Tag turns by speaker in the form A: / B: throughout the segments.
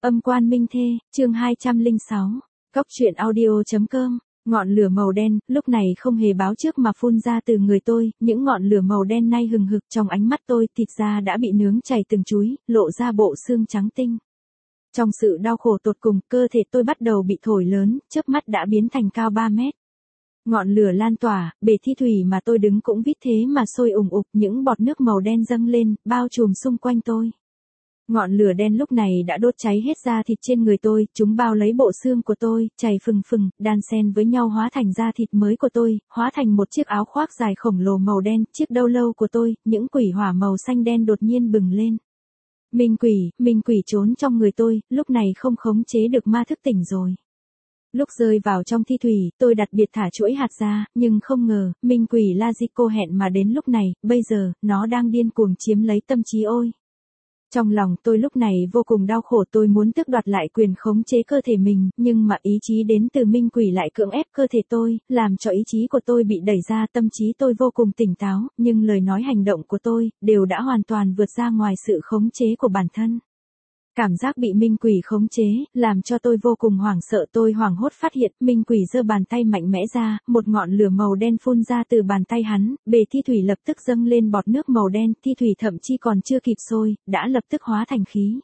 A: Âm quan minh thê, chương 206. Cóc truyện audio.com. Ngọn lửa màu đen, lúc này không hề báo trước mà phun ra từ người tôi, những ngọn lửa màu đen nay hừng hực trong ánh mắt tôi, thịt da đã bị nướng chảy từng chúi, lộ ra bộ xương trắng tinh. Trong sự đau khổ tột cùng, cơ thể tôi bắt đầu bị thổi lớn, chớp mắt đã biến thành cao 3 mét. Ngọn lửa lan tỏa, bể thi thủy mà tôi đứng cũng vít thế mà sôi ủng ục, những bọt nước màu đen dâng lên, bao trùm xung quanh tôi. Ngọn lửa đen lúc này đã đốt cháy hết da thịt trên người tôi, chúng bao lấy bộ xương của tôi, chảy phừng phừng, đan xen với nhau hóa thành da thịt mới của tôi, hóa thành một chiếc áo khoác dài khổng lồ màu đen, chiếc đâu lâu của tôi, những quỷ hỏa màu xanh đen đột nhiên bừng lên. Minh quỷ trốn trong người tôi, lúc này không khống chế được ma thức tỉnh rồi. Lúc rơi vào trong thi thủy, tôi đặc biệt thả chuỗi hạt ra, nhưng không ngờ, minh quỷ Lajiko hẹn mà đến lúc này, bây giờ, nó đang điên cuồng chiếm lấy tâm trí ôi. Trong lòng tôi lúc này vô cùng đau khổ, tôi muốn tước đoạt lại quyền khống chế cơ thể mình, nhưng mà ý chí đến từ minh quỷ lại cưỡng ép cơ thể tôi, làm cho ý chí của tôi bị đẩy ra, tâm trí tôi vô cùng tỉnh táo, nhưng lời nói hành động của tôi, đều đã hoàn toàn vượt ra ngoài sự khống chế của bản thân. Cảm giác bị minh quỷ khống chế, làm cho tôi vô cùng hoảng sợ, tôi hoảng hốt phát hiện, minh quỷ giơ bàn tay mạnh mẽ ra, một ngọn lửa màu đen phun ra từ bàn tay hắn, bể thi thủy lập tức dâng lên bọt nước màu đen, thi thủy thậm chí còn chưa kịp sôi, đã lập tức hóa thành khí.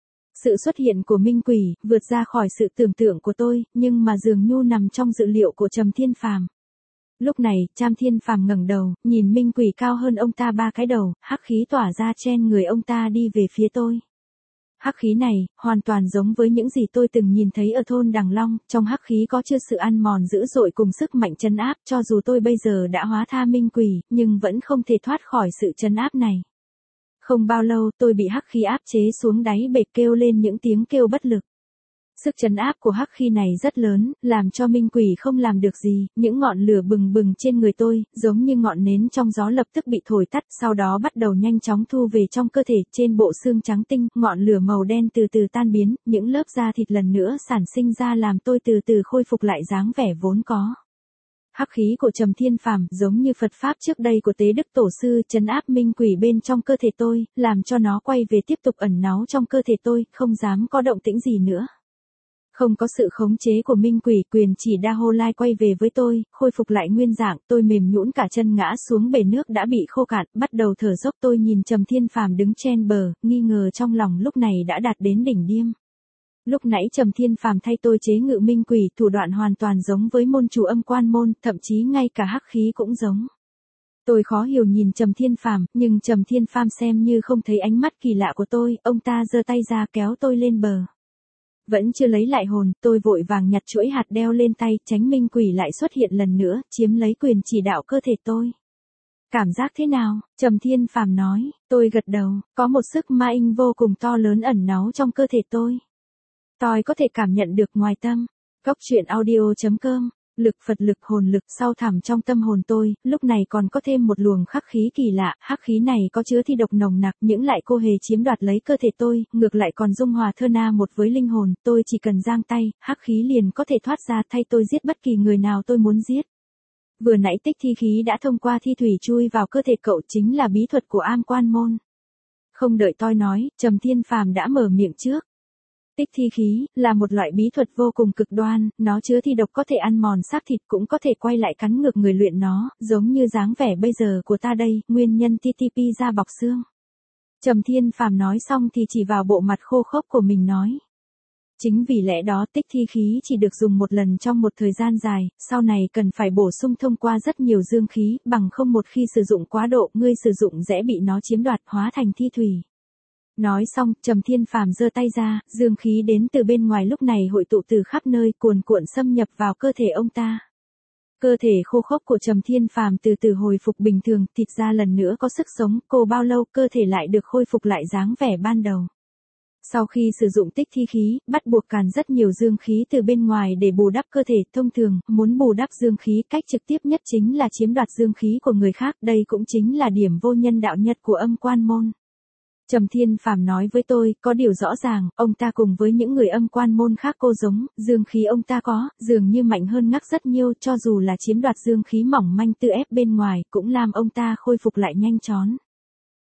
A: Sự xuất hiện của minh quỷ, vượt ra khỏi sự tưởng tượng của tôi, nhưng mà dường như nằm trong dự liệu của Trầm Thiên Phàm. Lúc này, Trảm Thiên Phàm ngẩng đầu, nhìn minh quỷ cao hơn ông ta 3 cái đầu, hắc khí tỏa ra chen người ông ta đi về phía tôi. Hắc khí này, hoàn toàn giống với những gì tôi từng nhìn thấy ở thôn Đằng Long, trong hắc khí có chứa sự ăn mòn dữ dội cùng sức mạnh trấn áp, cho dù tôi bây giờ đã hóa tha minh quỷ, nhưng vẫn không thể thoát khỏi sự trấn áp này. Không bao lâu, tôi bị hắc khí áp chế xuống đáy bể, kêu lên những tiếng kêu bất lực. Sức trấn áp của hắc khí này rất lớn, làm cho minh quỷ không làm được gì, những ngọn lửa bừng bừng trên người tôi, giống như ngọn nến trong gió lập tức bị thổi tắt, sau đó bắt đầu nhanh chóng thu về trong cơ thể, trên bộ xương trắng tinh, ngọn lửa màu đen từ từ tan biến, những lớp da thịt lần nữa sản sinh ra làm tôi từ từ khôi phục lại dáng vẻ vốn có. Hắc khí của Trầm Thiên Phàm giống như Phật Pháp trước đây của Tế Đức Tổ Sư trấn áp minh quỷ bên trong cơ thể tôi, làm cho nó quay về tiếp tục ẩn náu trong cơ thể tôi, không dám có động tĩnh gì nữa. Không có sự khống chế của minh quỷ, quyền chỉ đa hô lai quay về với tôi, khôi phục lại nguyên dạng, tôi mềm nhũn cả chân ngã xuống bể nước đã bị khô cạn, bắt đầu thở dốc. Tôi nhìn Trầm Thiên Phàm đứng trên bờ, nghi ngờ trong lòng lúc này đã đạt đến đỉnh điêm. Lúc nãy Trầm Thiên Phàm thay tôi chế ngự minh quỷ, thủ đoạn hoàn toàn giống với môn chủ Âm Quan môn, thậm chí ngay cả hắc khí cũng giống. Tôi khó hiểu nhìn Trầm Thiên Phàm, nhưng Trầm Thiên Phàm xem như không thấy ánh mắt kỳ lạ của tôi, ông ta giơ tay ra kéo tôi lên bờ. Vẫn chưa lấy lại hồn, tôi vội vàng nhặt chuỗi hạt đeo lên tay, tránh minh quỷ lại xuất hiện lần nữa, chiếm lấy quyền chỉ đạo cơ thể tôi. Cảm giác thế nào? Trầm Thiên Phàm nói, tôi gật đầu, có một sức ma inh vô cùng to lớn ẩn náu trong cơ thể tôi. Tôi có thể cảm nhận được ngoài tâm. Cóc truyện audio.com. Lực Phật lực hồn lực sâu thẳm trong tâm hồn tôi, lúc này còn có thêm một luồng khắc khí kỳ lạ, hắc khí này có chứa thi độc nồng nặc, những lại cô hề chiếm đoạt lấy cơ thể tôi, ngược lại còn dung hòa thơ na một với linh hồn, tôi chỉ cần giang tay, hắc khí liền có thể thoát ra thay tôi giết bất kỳ người nào tôi muốn giết. Vừa nãy tích thi khí đã thông qua thi thủy chui vào cơ thể cậu, chính là bí thuật của Am Quan môn. Không đợi tôi nói, Trầm Thiên Phàm đã mở miệng trước. Tích thi khí, là một loại bí thuật vô cùng cực đoan, nó chứa thi độc có thể ăn mòn xác thịt cũng có thể quay lại cắn ngược người luyện nó, giống như dáng vẻ bây giờ của ta đây, nguyên nhân TTP da bọc xương. Trầm Thiên Phàm nói xong thì chỉ vào bộ mặt khô khốc của mình nói. Chính vì lẽ đó tích thi khí chỉ được dùng một lần trong một thời gian dài, sau này cần phải bổ sung thông qua rất nhiều dương khí, bằng không một khi sử dụng quá độ, ngươi sử dụng dễ bị nó chiếm đoạt hóa thành thi thủy. Nói xong, Trầm Thiên Phàm giơ tay ra, dương khí đến từ bên ngoài lúc này hội tụ từ khắp nơi, cuồn cuộn xâm nhập vào cơ thể ông ta. Cơ thể khô khốc của Trầm Thiên Phàm từ từ hồi phục bình thường, thịt da lần nữa có sức sống, cô bao lâu cơ thể lại được khôi phục lại dáng vẻ ban đầu. Sau khi sử dụng tích thi khí, bắt buộc càn rất nhiều dương khí từ bên ngoài để bù đắp cơ thể, thông thường, muốn bù đắp dương khí, cách trực tiếp nhất chính là chiếm đoạt dương khí của người khác, đây cũng chính là điểm vô nhân đạo nhất của Âm Quan môn. Trầm Thiên Phàm nói với tôi, có điều rõ ràng, ông ta cùng với những người Âm Quan môn khác cô giống, dương khí ông ta có, dường như mạnh hơn ngắc rất nhiều, cho dù là chiếm đoạt dương khí mỏng manh tự ép bên ngoài, cũng làm ông ta khôi phục lại nhanh chóng.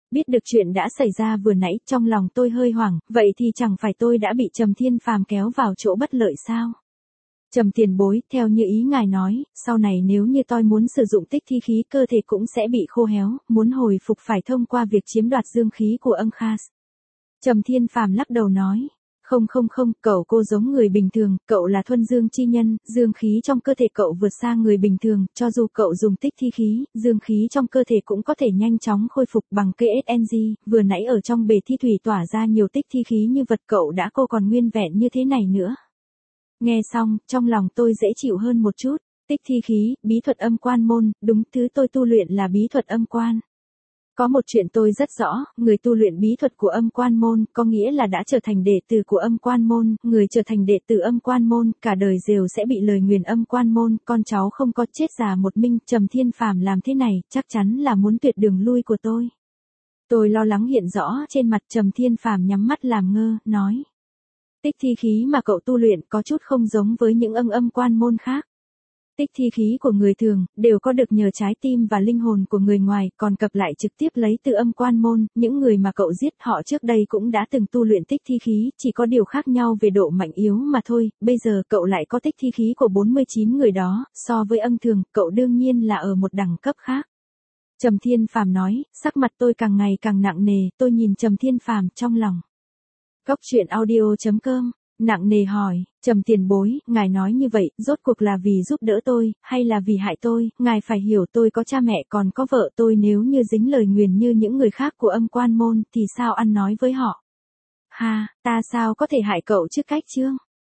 A: Biết được chuyện đã xảy ra vừa nãy, trong lòng tôi hơi hoảng, vậy thì chẳng phải tôi đã bị Trầm Thiên Phàm kéo vào chỗ bất lợi sao? Trầm tiền bối, theo như ý ngài nói, sau này nếu như tôi muốn sử dụng tích thi khí cơ thể cũng sẽ bị khô héo, muốn hồi phục phải thông qua việc chiếm đoạt dương khí của âm Khas. Trầm Thiên Phàm lắc đầu nói. Không, cậu cô giống người bình thường, cậu là thuần dương chi nhân, dương khí trong cơ thể cậu vượt xa người bình thường, cho dù cậu dùng tích thi khí, dương khí trong cơ thể cũng có thể nhanh chóng khôi phục bằng KSNG, vừa nãy ở trong bể thi thủy tỏa ra nhiều tích thi khí như vật cậu đã cô còn nguyên vẹn như thế này nữa. Nghe xong, trong lòng tôi dễ chịu hơn một chút, tích thi khí, bí thuật âm quan môn, đúng thứ tôi tu luyện là bí thuật âm quan. Có một chuyện tôi rất rõ, người tu luyện bí thuật của âm quan môn, có nghĩa là đã trở thành đệ tử của âm quan môn, người trở thành đệ tử âm quan môn, cả đời đều sẽ bị lời nguyền âm quan môn, con cháu không có chết già một mình. Trầm Thiên Phàm làm thế này, chắc chắn là muốn tuyệt đường lui của tôi. Tôi lo lắng hiện rõ trên mặt. Trầm Thiên Phàm nhắm mắt làm ngơ, nói. Tích thi khí mà cậu tu luyện có chút không giống với những âm quan môn khác. Tích thi khí của người thường, đều có được nhờ trái tim và linh hồn của người ngoài, còn cập lại trực tiếp lấy từ âm quan môn, những người mà cậu giết họ trước đây cũng đã từng tu luyện tích thi khí, chỉ có điều khác nhau về độ mạnh yếu mà thôi, bây giờ cậu lại có tích thi khí của 49 người đó, so với âm thường, cậu đương nhiên là ở một đẳng cấp khác. Trầm Thiên Phàm nói, sắc mặt tôi càng ngày càng nặng nề, tôi nhìn Trầm Thiên Phàm trong lòng. Cốc truyện audio.com Nặng nề hỏi, Trầm tiền bối, ngài nói như vậy, rốt cuộc là vì giúp đỡ tôi, hay là vì hại tôi, ngài phải hiểu tôi có cha mẹ còn có vợ tôi, nếu như dính lời nguyền như những người khác của âm quan môn, thì sao ăn nói với họ? Ha, ta sao có thể hại cậu chứ cách chứ?